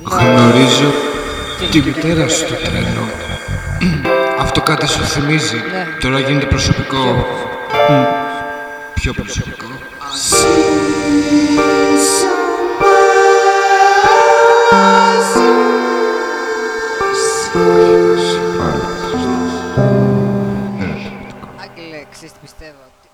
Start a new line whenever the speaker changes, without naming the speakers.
Γνωρίζω τη μητέρα σου στο τρένο. Αυτό κάτι σου θυμίζει. Τώρα γίνεται προσωπικό. Πιο προσωπικό.
Άγγελε, ξέρεις τι πιστεύω.